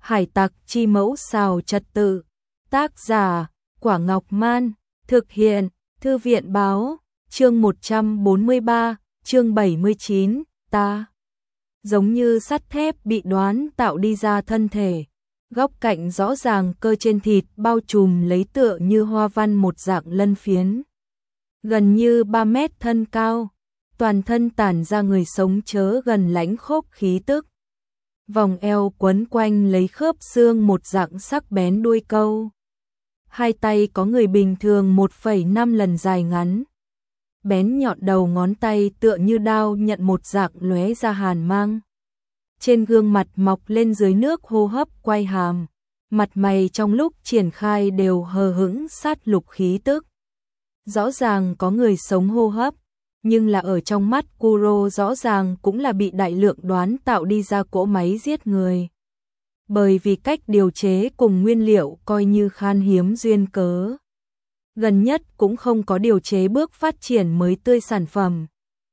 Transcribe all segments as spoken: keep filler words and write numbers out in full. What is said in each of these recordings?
Hải tặc chi mẫu xào trật tự. Tác giả, Quả Ngọc Man. Thực hiện, Thư viện báo. Chương một trăm bốn mươi ba, chương bảy mươi chín, ta. Giống như sắt thép bị đoán tạo đi ra thân thể. Góc cạnh rõ ràng, cơ trên thịt bao trùm lấy tựa như hoa văn một dạng lân phiến. Gần như ba mét thân cao. Toàn thân tản ra người sống chớ gần lãnh khốc khí tức. Vòng eo quấn quanh lấy khớp xương một dạng sắc bén đuôi câu. Hai tay có người bình thường một phẩy năm lần dài ngắn. Bén nhọn đầu ngón tay tựa như đao nhận một dạng lóe ra hàn mang. Trên gương mặt mọc lên dưới nước hô hấp quay hàm. Mặt mày trong lúc triển khai đều hờ hững sát lục khí tức. Rõ ràng có người sống hô hấp. Nhưng là ở trong mắt Kuro rõ ràng cũng là bị đại lượng đoán tạo đi ra cỗ máy giết người. Bởi vì cách điều chế cùng nguyên liệu coi như khan hiếm duyên cớ. Gần nhất cũng không có điều chế bước phát triển mới tươi sản phẩm.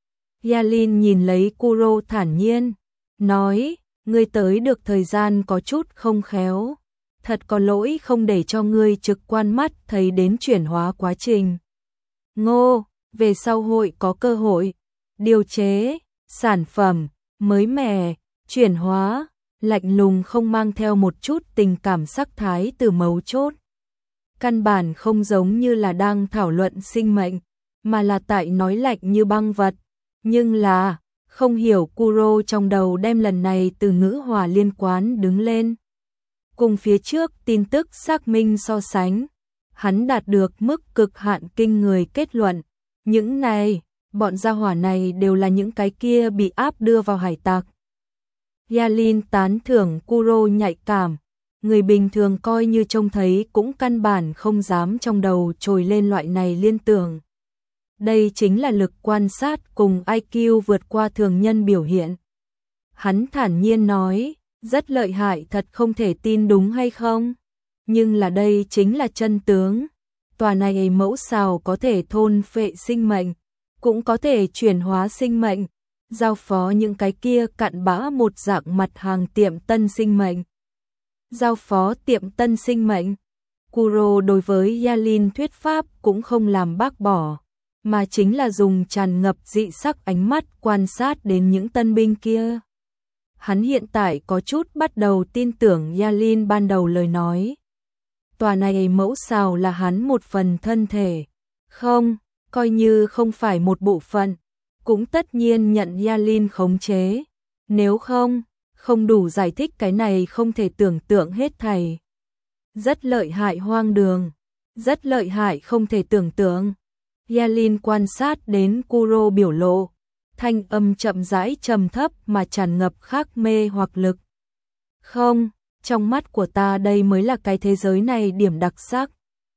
Yalin nhìn lấy Kuro thản nhiên, nói, ngươi tới được thời gian có chút không khéo. Thật có lỗi không để cho ngươi trực quan mắt thấy đến chuyển hóa quá trình. Ngô, về sau hội có cơ hội, điều chế, sản phẩm, mới mẻ, chuyển hóa, lạnh lùng không mang theo một chút tình cảm sắc thái từ mấu chốt. Căn bản không giống như là đang thảo luận sinh mệnh, mà là tại nói lạnh như băng vật. Nhưng là, không hiểu Kuro trong đầu đem lần này từ ngữ hòa liên quan đứng lên. Cùng phía trước tin tức xác minh so sánh, hắn đạt được mức cực hạn kinh người kết luận. Những này, bọn gia hỏa này đều là những cái kia bị áp đưa vào hải tặc. Yalin tán thưởng Kuro nhạy cảm, người bình thường coi như trông thấy cũng căn bản không dám trong đầu trồi lên loại này liên tưởng. Đây chính là lực quan sát cùng i kiu vượt qua thường nhân biểu hiện. Hắn thản nhiên nói, rất lợi hại thật không thể tin đúng hay không? Nhưng là đây chính là chân tướng. Tòa này mẫu xào có thể thôn phệ sinh mệnh, cũng có thể chuyển hóa sinh mệnh, giao phó những cái kia cặn bã một dạng mặt hàng tiệm tân sinh mệnh. Giao phó tiệm tân sinh mệnh. Kuro đối với Yalin thuyết pháp cũng không làm bác bỏ, mà chính là dùng tràn ngập dị sắc ánh mắt quan sát đến những tân binh kia. Hắn hiện tại có chút bắt đầu tin tưởng Yalin ban đầu lời nói. Tòa này mẫu xào là hắn một phần thân thể. Không, coi như không phải một bộ phận, cũng tất nhiên nhận Yalin khống chế. Nếu không, không đủ giải thích cái này không thể tưởng tượng hết thảy. Rất lợi hại hoang đường, rất lợi hại không thể tưởng tượng. Yalin quan sát đến Kuro biểu lộ, thanh âm chậm rãi trầm thấp mà tràn ngập khắc mê hoặc lực. Không, trong mắt của ta đây mới là cái thế giới này điểm đặc sắc.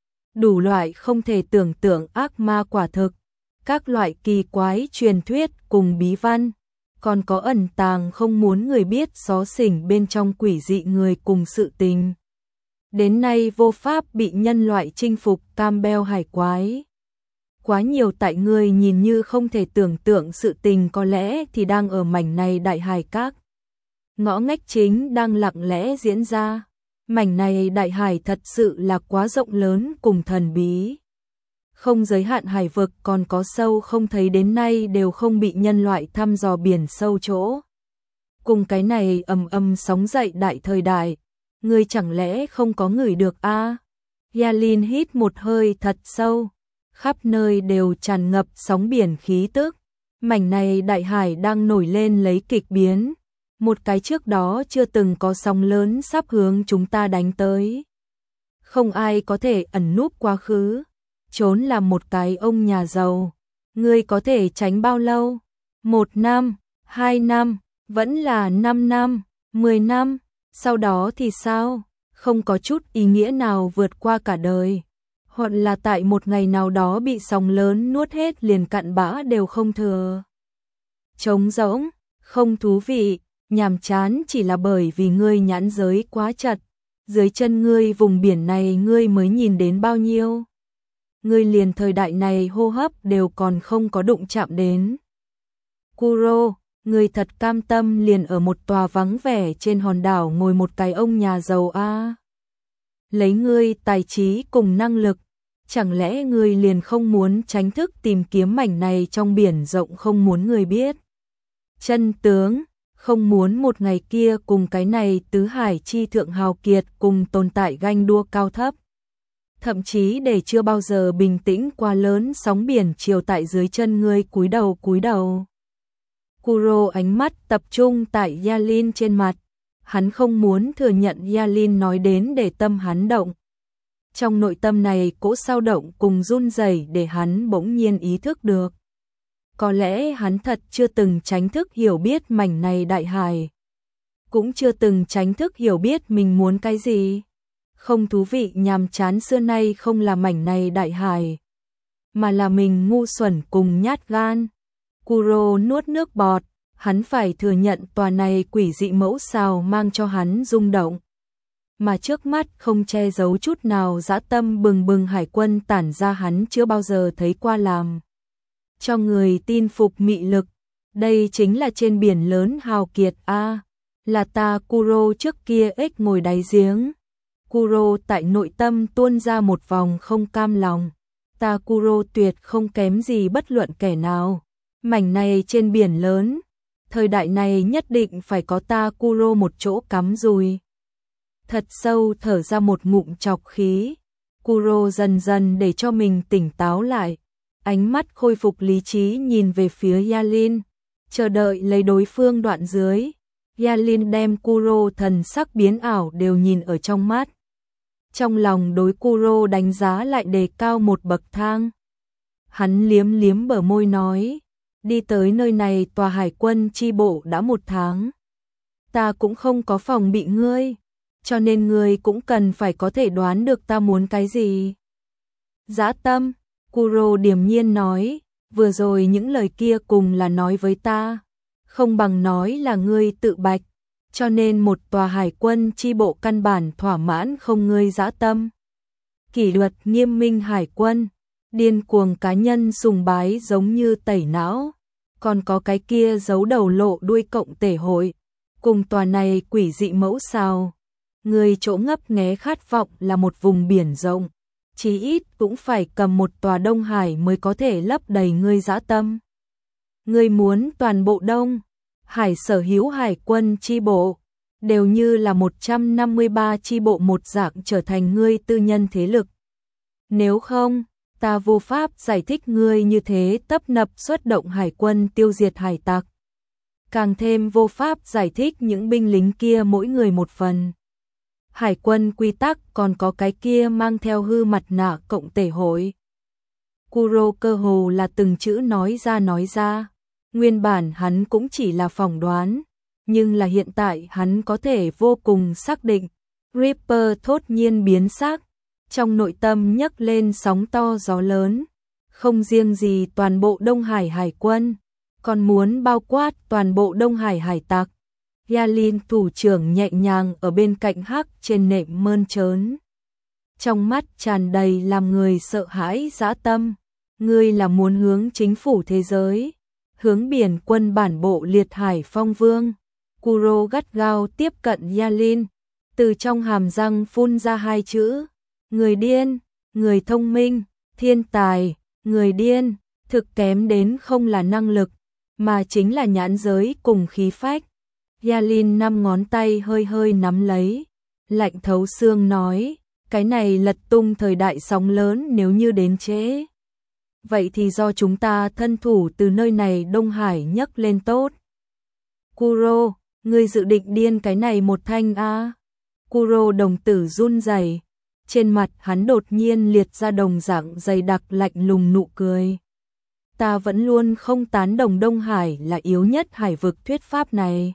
Đủ loại không thể tưởng tượng ác ma quả thực, các loại kỳ quái truyền thuyết cùng bí văn, còn có ẩn tàng không muốn người biết xó xỉnh bên trong quỷ dị người cùng sự tình. Đến nay vô pháp bị nhân loại chinh phục Campbell hải quái. Quá nhiều tại người nhìn như không thể tưởng tượng sự tình có lẽ thì đang ở mảnh này đại hải các. Ngõ ngách chính đang lặng lẽ diễn ra. Mảnh này đại hải thật sự là quá rộng lớn cùng thần bí. Không giới hạn hải vực còn có sâu không thấy đến nay đều không bị nhân loại thăm dò biển sâu chỗ. Cùng cái này ầm ầm sóng dậy đại thời đại, người chẳng lẽ không có ngửi được a? À? Yalin hít một hơi thật sâu, khắp nơi đều tràn ngập sóng biển khí tức. Mảnh này đại hải đang nổi lên lấy kịch biến. Một cái trước đó chưa từng có sóng lớn sắp hướng chúng ta đánh tới. Không ai có thể ẩn núp quá khứ. Trốn là một cái ông nhà giàu. Ngươi có thể tránh bao lâu? Một năm, hai năm, vẫn là năm năm, mười năm. Sau đó thì sao? Không có chút ý nghĩa nào vượt qua cả đời. Hoặc là tại một ngày nào đó bị sóng lớn nuốt hết liền cặn bã đều không thừa. Trống rỗng, không thú vị. Nhàm chán chỉ là bởi vì ngươi nhãn giới quá chặt, dưới chân ngươi vùng biển này ngươi mới nhìn đến bao nhiêu. Ngươi liền thời đại này hô hấp đều còn không có đụng chạm đến. Kuro, Người thật cam tâm liền ở một tòa vắng vẻ trên hòn đảo ngồi một cái ông nhà giàu a. À. Lấy ngươi tài trí cùng năng lực, chẳng lẽ ngươi liền không muốn tránh thức tìm kiếm mảnh này trong biển rộng không muốn người biết. Chân tướng, không muốn một ngày kia cùng cái này tứ hải chi thượng hào kiệt cùng tồn tại ganh đua cao thấp. Thậm chí để chưa bao giờ bình tĩnh qua lớn sóng biển chiều tại dưới chân ngươi cúi đầu cúi đầu. Kuro ánh mắt tập trung tại Yalin trên mặt, hắn không muốn thừa nhận Yalin nói đến để tâm hắn động. Trong nội tâm này cỗ sao động cùng run rẩy để hắn bỗng nhiên ý thức được. Có lẽ hắn thật chưa từng tránh thức hiểu biết mảnh này đại hải. Cũng chưa từng tránh thức hiểu biết mình muốn cái gì. Không thú vị nhàm chán xưa nay không là mảnh này đại hải, mà là mình ngu xuẩn cùng nhát gan. Kuro nuốt nước bọt, hắn phải thừa nhận tòa này quỷ dị mẫu sao mang cho hắn rung động. Mà trước mắt không che giấu chút nào dã tâm bừng bừng hải quân tản ra hắn chưa bao giờ thấy qua làm. Cho người tin phục mị lực, đây chính là trên biển lớn hào kiệt a, à, là ta Kuro trước kia ếch ngồi đáy giếng. Kuro tại nội tâm tuôn ra một vòng không cam lòng, ta Kuro tuyệt không kém gì bất luận kẻ nào. Mảnh này trên biển lớn, thời đại này nhất định phải có ta Kuro một chỗ cắm rùi. Thật sâu thở ra một ngụm trọc khí, Kuro dần dần để cho mình tỉnh táo lại, ánh mắt khôi phục lý trí nhìn về phía Yalin, chờ đợi lấy đối phương đoạn dưới. Yalin đem Kuro thần sắc biến ảo đều nhìn ở trong mắt. Trong lòng đối Kuro đánh giá lại đề cao một bậc thang. Hắn liếm liếm bờ môi nói, đi tới nơi này tòa hải quân chi bộ đã một tháng. Ta cũng không có phòng bị ngươi, cho nên ngươi cũng cần phải có thể đoán được ta muốn cái gì. Dã tâm, Kuro điềm nhiên nói, vừa rồi những lời kia cùng là nói với ta, không bằng nói là ngươi tự bạch, cho nên một tòa hải quân chi bộ căn bản thỏa mãn không ngươi dã tâm. Kỷ luật nghiêm minh hải quân, điên cuồng cá nhân sùng bái giống như tẩy não, còn có cái kia giấu đầu lộ đuôi cộng tể hội, cùng tòa này quỷ dị mẫu sao. Người chỗ ngấp nghé khát vọng là một vùng biển rộng, chí ít cũng phải cầm một tòa Đông Hải mới có thể lấp đầy ngươi dã tâm. Ngươi muốn toàn bộ Đông Hải sở hữu hải quân chi bộ, đều như là một trăm năm mươi ba chi bộ một dạng trở thành ngươi tư nhân thế lực. Nếu không, ta vô pháp giải thích ngươi như thế tấp nập xuất động hải quân tiêu diệt hải tặc. Càng thêm vô pháp giải thích những binh lính kia mỗi người một phần. Hải quân quy tắc còn có cái kia mang theo hư mặt nạ cộng tể hội. Kuro cơ hồ là từng chữ nói ra nói ra. Nguyên bản hắn cũng chỉ là phỏng đoán, nhưng là hiện tại hắn có thể vô cùng xác định. Ripper thốt nhiên biến sắc, trong nội tâm nhấc lên sóng to gió lớn. Không riêng gì toàn bộ Đông Hải hải quân, còn muốn bao quát toàn bộ Đông Hải hải tặc. Yalin thủ trưởng nhẹ nhàng ở bên cạnh hắc trên nệm mơn trớn. Trong mắt tràn đầy làm người sợ hãi dã tâm. Ngươi là muốn hướng chính phủ thế giới, hướng biển quân bản bộ liệt hải phong vương. Kuro gắt gao tiếp cận Yalin, từ trong hàm răng phun ra hai chữ. Người điên, người thông minh, thiên tài, người điên, thực kém đến không là năng lực, mà chính là nhãn giới cùng khí phách. Yalin năm ngón tay hơi hơi nắm lấy, lạnh thấu xương nói, cái này lật tung thời đại sóng lớn nếu như đến trễ. Vậy thì do chúng ta thân thủ từ nơi này Đông Hải nhấc lên tốt. Kuro, ngươi dự định điên cái này một thanh a? À? Kuro đồng tử run rẩy, trên mặt hắn đột nhiên liệt ra đồng dạng dày đặc lạnh lùng nụ cười. Ta vẫn luôn không tán đồng Đông Hải là yếu nhất hải vực thuyết pháp này.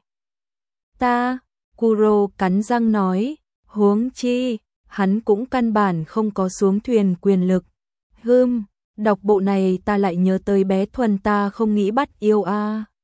Ta, Kuro cắn răng nói, huống chi, hắn cũng căn bản không có xuống thuyền quyền lực. Hừm, đọc bộ này ta lại nhớ tới bé Thuần ta không nghĩ bắt yêu a. À.